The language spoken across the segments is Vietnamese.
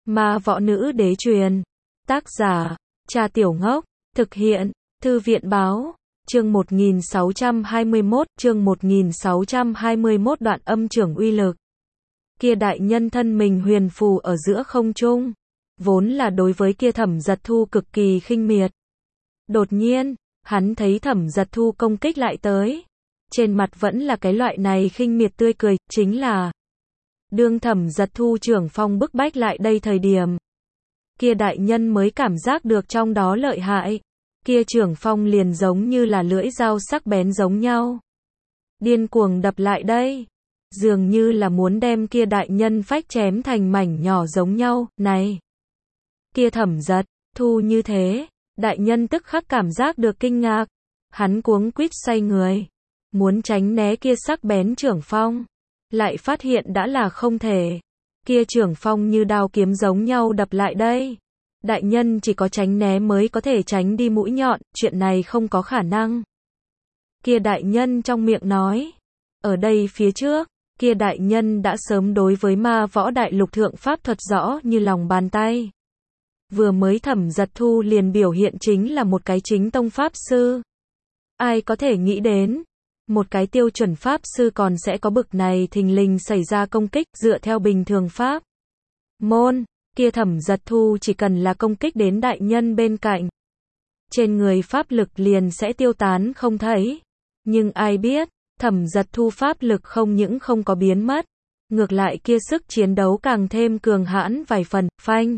Ma võ nữ đế truyền. Tác giả, Cha Tiểu Ngốc. Thực hiện, Thư viện báo. Chương 1621, đoạn âm trưởng uy lực. Kia đại nhân thân mình huyền phù ở giữa không trung, vốn là đối với kia Thẩm Giật Thu cực kỳ khinh miệt. Đột nhiên, hắn thấy Thẩm Giật Thu công kích lại tới, trên mặt vẫn là cái loại này khinh miệt tươi cười, chính là đương Thẩm Giật Thu trưởng phong bức bách lại đây thời điểm, kia đại nhân mới cảm giác được trong đó lợi hại. Kia trưởng phong liền giống như là lưỡi dao sắc bén giống nhau, điên cuồng đập lại đây, dường như là muốn đem kia đại nhân phách chém thành mảnh nhỏ giống nhau. Này, kia Thẩm Giật Thu như thế, đại nhân tức khắc cảm giác được kinh ngạc, hắn cuống quýt xoay người, muốn tránh né kia sắc bén trưởng phong, lại phát hiện đã là không thể. Kia trưởng phong như đao kiếm giống nhau đập lại đây, đại nhân chỉ có tránh né mới có thể tránh đi mũi nhọn, chuyện này không có khả năng. Kia đại nhân trong miệng nói, ở đây phía trước, kia đại nhân đã sớm đối với ma võ đại lục thượng pháp thuật rõ như lòng bàn tay. Vừa mới Thẩm Giật Thu liền biểu hiện chính là một cái chính tông pháp sư. Ai có thể nghĩ đến, một cái tiêu chuẩn pháp sư còn sẽ có bực này thình lình xảy ra công kích dựa theo bình thường pháp môn, kia Thẩm Giật Thu chỉ cần là công kích đến đại nhân bên cạnh, trên người pháp lực liền sẽ tiêu tán không thấy. Nhưng ai biết, Thẩm Giật Thu pháp lực không những không có biến mất, ngược lại kia sức chiến đấu càng thêm cường hãn vài phần. Phanh,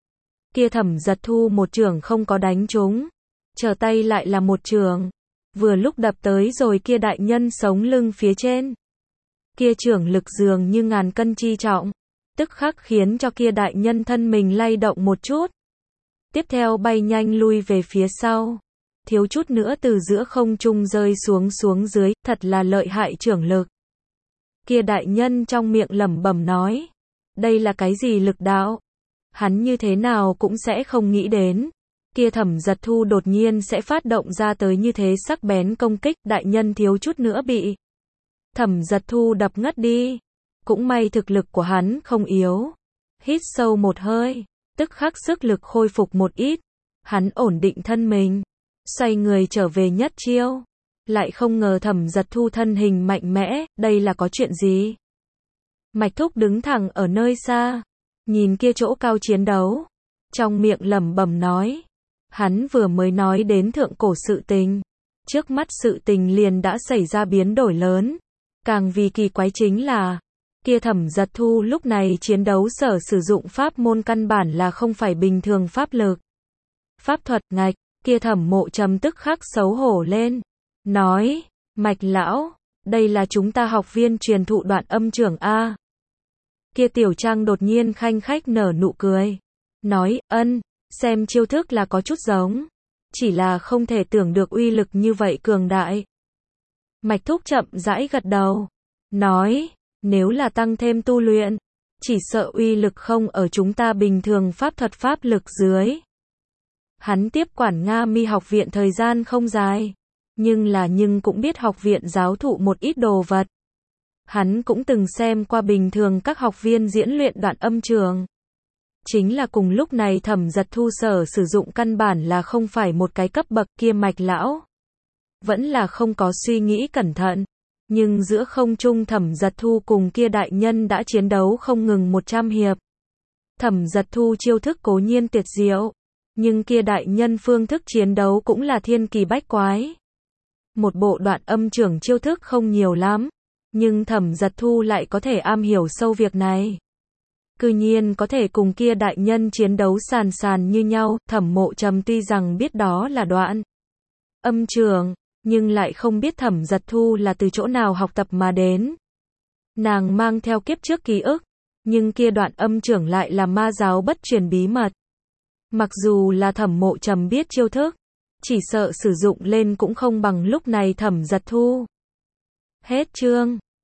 kia Thẩm Giật Thu một chưởng không có đánh trúng, trở tay lại là một chưởng, vừa lúc đập tới rồi kia đại nhân sống lưng phía trên. Kia chưởng lực dường như ngàn cân chi trọng, tức khắc khiến cho kia đại nhân thân mình lay động một chút, tiếp theo bay nhanh lui về phía sau, thiếu chút nữa từ giữa không trung rơi xuống dưới, thật là lợi hại chưởng lực. Kia đại nhân trong miệng lẩm bẩm nói, đây là cái gì lực đạo? Hắn như thế nào cũng sẽ không nghĩ đến, kia Thẩm Giật Thu đột nhiên sẽ phát động ra tới như thế sắc bén công kích, đại nhân thiếu chút nữa bị Thẩm Giật Thu đập ngất đi. Cũng may thực lực của hắn không yếu. Hít sâu một hơi, tức khắc sức lực khôi phục một ít. Hắn ổn định thân mình, xoay người trở về nhất chiêu. Lại không ngờ Thẩm Giật Thu thân hình mạnh mẽ, đây là có chuyện gì? Mạch Thúc đứng thẳng ở nơi xa, nhìn kia chỗ cao chiến đấu, trong miệng lẩm bẩm nói. Hắn vừa mới nói đến thượng cổ sự tình, trước mắt sự tình liền đã xảy ra biến đổi lớn. Càng vì kỳ quái chính là, kia Thẩm Giật Thu lúc này chiến đấu sử dụng pháp môn căn bản là không phải bình thường pháp lực. Pháp thuật ngạch, kia Thẩm Mộ Trầm tức khắc xấu hổ lên, nói, Mạch lão, đây là chúng ta học viên truyền thụ đoạn âm trưởng A. Kia Tiểu Trang đột nhiên khanh khách nở nụ cười, nói, xem chiêu thức là có chút giống, chỉ là không thể tưởng được uy lực như vậy cường đại. Mạch Thúc chậm rãi gật đầu, nói, nếu là tăng thêm tu luyện, chỉ sợ uy lực không ở chúng ta bình thường pháp thuật pháp lực dưới. Hắn tiếp quản Nga Mi học viện thời gian không dài, nhưng cũng biết học viện giáo thụ một ít đồ vật. Hắn cũng từng xem qua bình thường các học viên diễn luyện đoạn âm trường. Chính là cùng lúc này Thẩm Giật Thu sử dụng căn bản là không phải một cái cấp bậc. Kia Mạch lão vẫn là không có suy nghĩ cẩn thận, nhưng giữa không trung Thẩm Giật Thu cùng kia đại nhân đã chiến đấu không ngừng 100 hiệp. Thẩm Giật Thu chiêu thức cố nhiên tuyệt diệu, nhưng kia đại nhân phương thức chiến đấu cũng là thiên kỳ bách quái. Một bộ đoạn âm trưởng chiêu thức không nhiều lắm, nhưng Thẩm Giật Thu lại có thể am hiểu sâu việc này. Cư nhiên có thể cùng kia đại nhân chiến đấu sàn như nhau. Thẩm Mộ Trầm tuy rằng biết đó là đoạn âm trường, nhưng lại không biết Thẩm Giật Thu là từ chỗ nào học tập mà đến. Nàng mang theo kiếp trước ký ức, nhưng kia đoạn âm trưởng lại là ma giáo bất truyền bí mật. Mặc dù là Thẩm Mộ Trầm biết chiêu thức, chỉ sợ sử dụng lên cũng không bằng lúc này Thẩm Giật Thu. Hết chương.